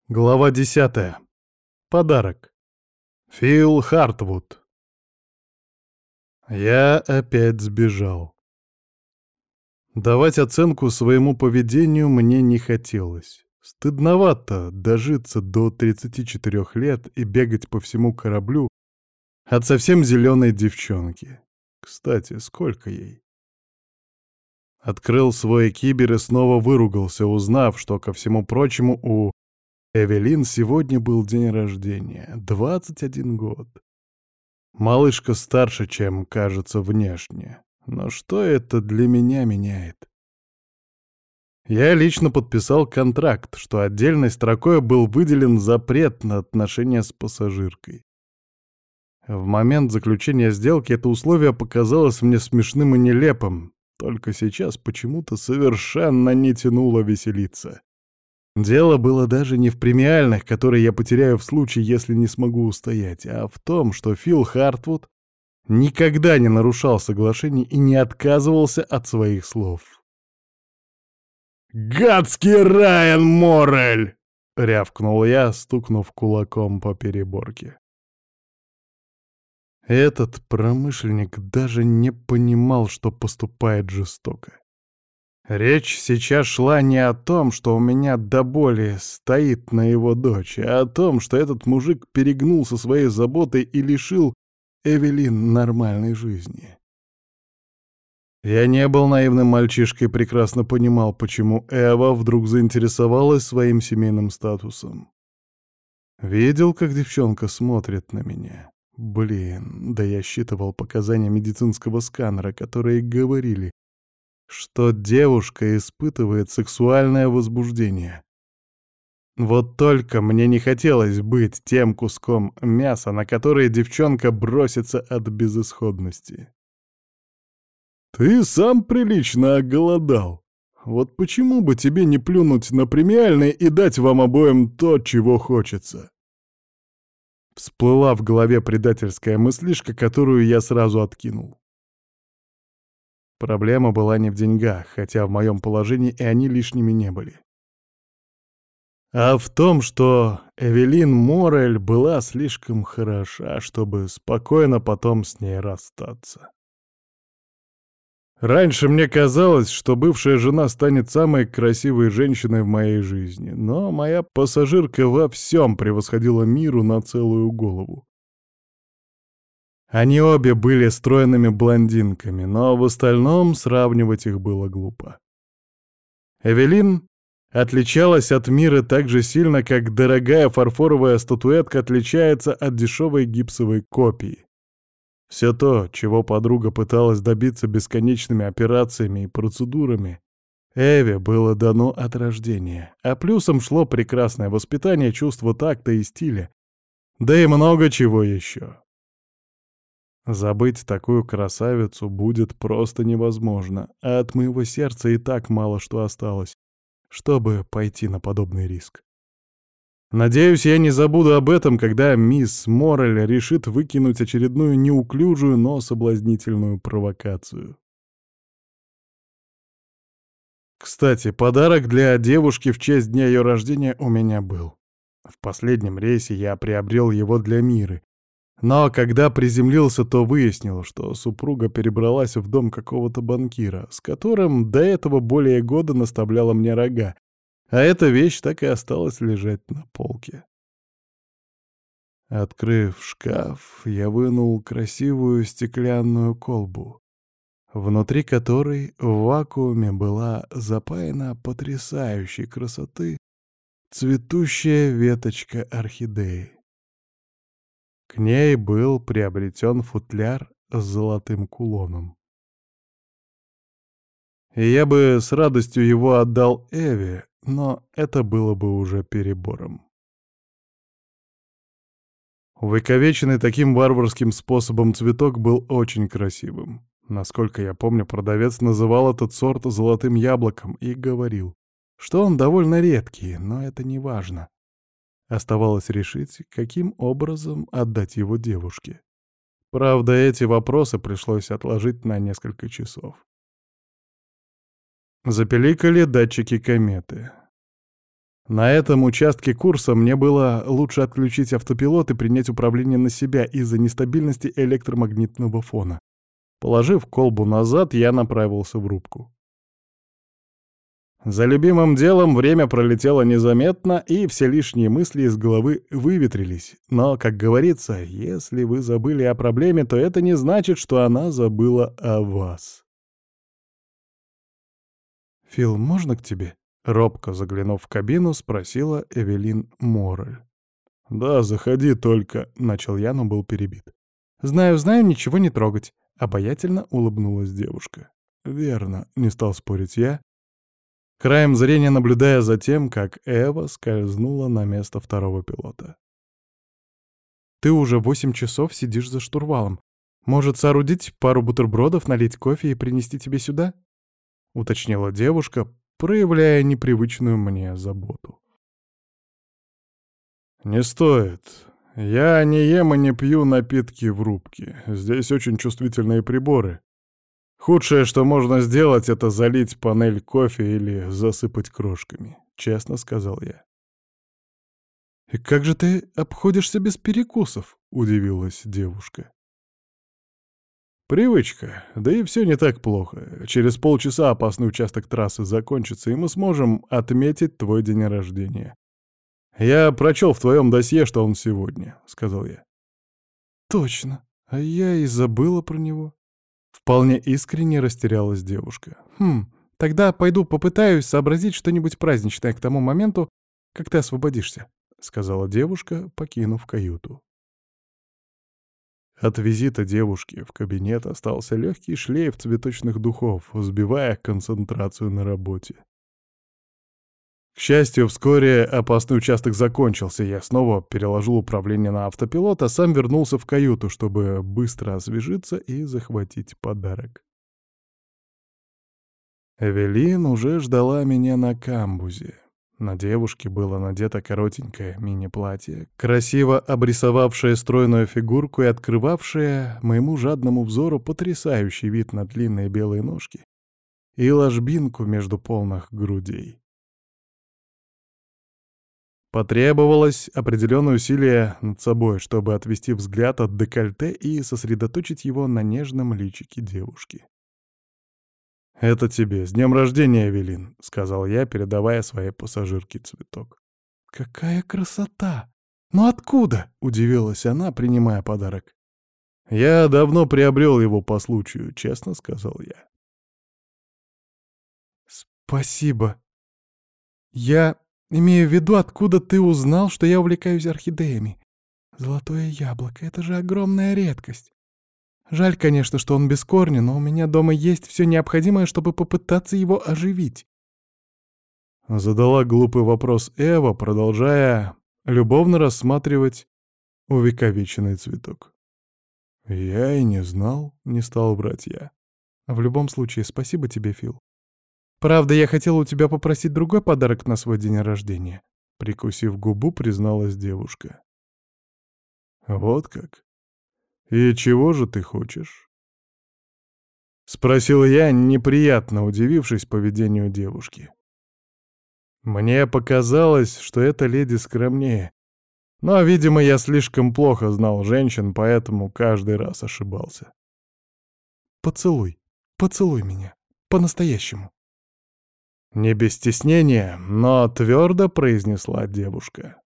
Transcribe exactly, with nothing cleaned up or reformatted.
Глава десятая. Подарок. Фил Хартвуд. Я опять сбежал. Давать оценку своему поведению мне не хотелось. Стыдновато дожиться до тридцати четырёх лет и бегать по всему кораблю от совсем зеленой девчонки. Кстати, сколько ей? Открыл свой кибер и снова выругался, узнав, что, ко всему прочему, у Эвелин сегодня был день рождения, двадцать один год. Малышка старше, чем кажется внешне. Но что это для меня меняет? Я лично подписал контракт, что отдельной строкой был выделен запрет на отношения с пассажиркой. В момент заключения сделки это условие показалось мне смешным и нелепым, только сейчас почему-то совершенно не тянуло веселиться. Дело было даже не в премиальных, которые я потеряю в случае, если не смогу устоять, а в том, что Фил Хартвуд никогда не нарушал соглашений и не отказывался от своих слов. «Гадский Райан Моррель!» — рявкнул я, стукнув кулаком по переборке. Этот промышленник даже не понимал, что поступает жестоко. Речь сейчас шла не о том, что у меня до боли стоит на его дочь, а о том, что этот мужик перегнулся своей заботой и лишил Эвелин нормальной жизни. Я не был наивным мальчишкой и прекрасно понимал, почему Эва вдруг заинтересовалась своим семейным статусом. Видел, как девчонка смотрит на меня. Блин, да я считывал показания медицинского сканера, которые говорили, что девушка испытывает сексуальное возбуждение. Вот только мне не хотелось быть тем куском мяса, на который девчонка бросится от безысходности. «Ты сам прилично оголодал. Вот почему бы тебе не плюнуть на премиальный и дать вам обоим то, чего хочется?» Всплыла в голове предательская мыслишка, которую я сразу откинул. Проблема была не в деньгах, хотя в моем положении и они лишними не были. А в том, что Эвелин Моррель была слишком хороша, чтобы спокойно потом с ней расстаться. Раньше мне казалось, что бывшая жена станет самой красивой женщиной в моей жизни, но моя пассажирка во всем превосходила миру на целую голову. Они обе были стройными блондинками, но в остальном сравнивать их было глупо. Эвелин отличалась от Миры так же сильно, как дорогая фарфоровая статуэтка отличается от дешевой гипсовой копии. Все то, чего подруга пыталась добиться бесконечными операциями и процедурами, Эве было дано от рождения, а плюсом шло прекрасное воспитание, чувство такта и стиля, да и много чего еще. Забыть такую красавицу будет просто невозможно, а от моего сердца и так мало что осталось, чтобы пойти на подобный риск. Надеюсь, я не забуду об этом, когда мисс Моррель решит выкинуть очередную неуклюжую, но соблазнительную провокацию. Кстати, подарок для девушки в честь дня ее рождения у меня был. В последнем рейсе я приобрел его для Миры. Но когда приземлился, то выяснил, что супруга перебралась в дом какого-то банкира, с которым до этого более года наставляла мне рога, а эта вещь так и осталась лежать на полке. Открыв шкаф, я вынул красивую стеклянную колбу, внутри которой в вакууме была запаяна потрясающей красоты цветущая веточка орхидеи. К ней был приобретен футляр с золотым кулоном. И я бы с радостью его отдал Эве, но это было бы уже перебором. Увековеченный таким варварским способом цветок был очень красивым. Насколько я помню, продавец называл этот сорт золотым яблоком и говорил, что он довольно редкий, но это не важно. Оставалось решить, каким образом отдать его девушке. Правда, эти вопросы пришлось отложить на несколько часов. Запеликали датчики кометы. На этом участке курса мне было лучше отключить автопилот и принять управление на себя из-за нестабильности электромагнитного фона. Положив колбу назад, я направился в рубку. За любимым делом время пролетело незаметно, и все лишние мысли из головы выветрились. Но, как говорится, если вы забыли о проблеме, то это не значит, что она забыла о вас. «Фил, можно к тебе?» — робко заглянув в кабину, спросила Эвелин Моррель. «Да, заходи только», — начал я, но был перебит. «Знаю, знаю, ничего не трогать», — обаятельно улыбнулась девушка. «Верно», — не стал спорить я, краем зрения наблюдая за тем, как Эва скользнула на место второго пилота. «Ты уже восемь часов сидишь за штурвалом. Может, соорудить пару бутербродов, налить кофе и принести тебе сюда?» — уточнила девушка, проявляя непривычную мне заботу. «Не стоит. Я не ем и не пью напитки в рубке. Здесь очень чувствительные приборы. Худшее, что можно сделать, это залить панель кофе или засыпать крошками», — честно сказал я. «И как же ты обходишься без перекусов?» — удивилась девушка. «Привычка. Да и все не так плохо. Через полчаса опасный участок трассы закончится, и мы сможем отметить твой день рождения. Я прочел в твоем досье, что он сегодня», — сказал я. «Точно. А я и забыла про него». Вполне искренне растерялась девушка. «Хм, тогда пойду попытаюсь сообразить что-нибудь праздничное к тому моменту, как ты освободишься», — сказала девушка, покинув каюту. От визита девушки в кабинет остался легкий шлейф цветочных духов, сбивая концентрацию на работе. К счастью, вскоре опасный участок закончился, я снова переложил управление на автопилот, а сам вернулся в каюту, чтобы быстро освежиться и захватить подарок. Эвелин уже ждала меня на камбузе. На девушке было надето коротенькое мини-платье, красиво обрисовавшее стройную фигурку и открывавшее моему жадному взору потрясающий вид на длинные белые ножки и ложбинку между полных грудей. Потребовалось определенное усилие над собой, чтобы отвести взгляд от декольте и сосредоточить его на нежном личике девушки. «Это тебе, с днем рождения, Эвелин», — сказал я, передавая своей пассажирке цветок. «Какая красота! Ну откуда?» — удивилась она, принимая подарок. «Я давно приобрел его по случаю», — честно сказал я. «Спасибо. Я имею в виду, откуда ты узнал, что я увлекаюсь орхидеями. Золотое яблоко — это же огромная редкость. Жаль, конечно, что он без корня, но у меня дома есть все необходимое, чтобы попытаться его оживить». Задала глупый вопрос Эва, продолжая любовно рассматривать увековеченный цветок. «Я и не знал», — не стал врать я. «В любом случае, спасибо тебе, Фил. Правда, я хотела у тебя попросить другой подарок на свой день рождения», — прикусив губу, призналась девушка. «Вот как? И чего же ты хочешь?» — спросил я, неприятно удивившись поведению девушки. Мне показалось, что эта леди скромнее, но, видимо, я слишком плохо знал женщин, поэтому каждый раз ошибался. «Поцелуй, поцелуй меня, по-настоящему». Не без стеснения, но твердо произнесла девушка.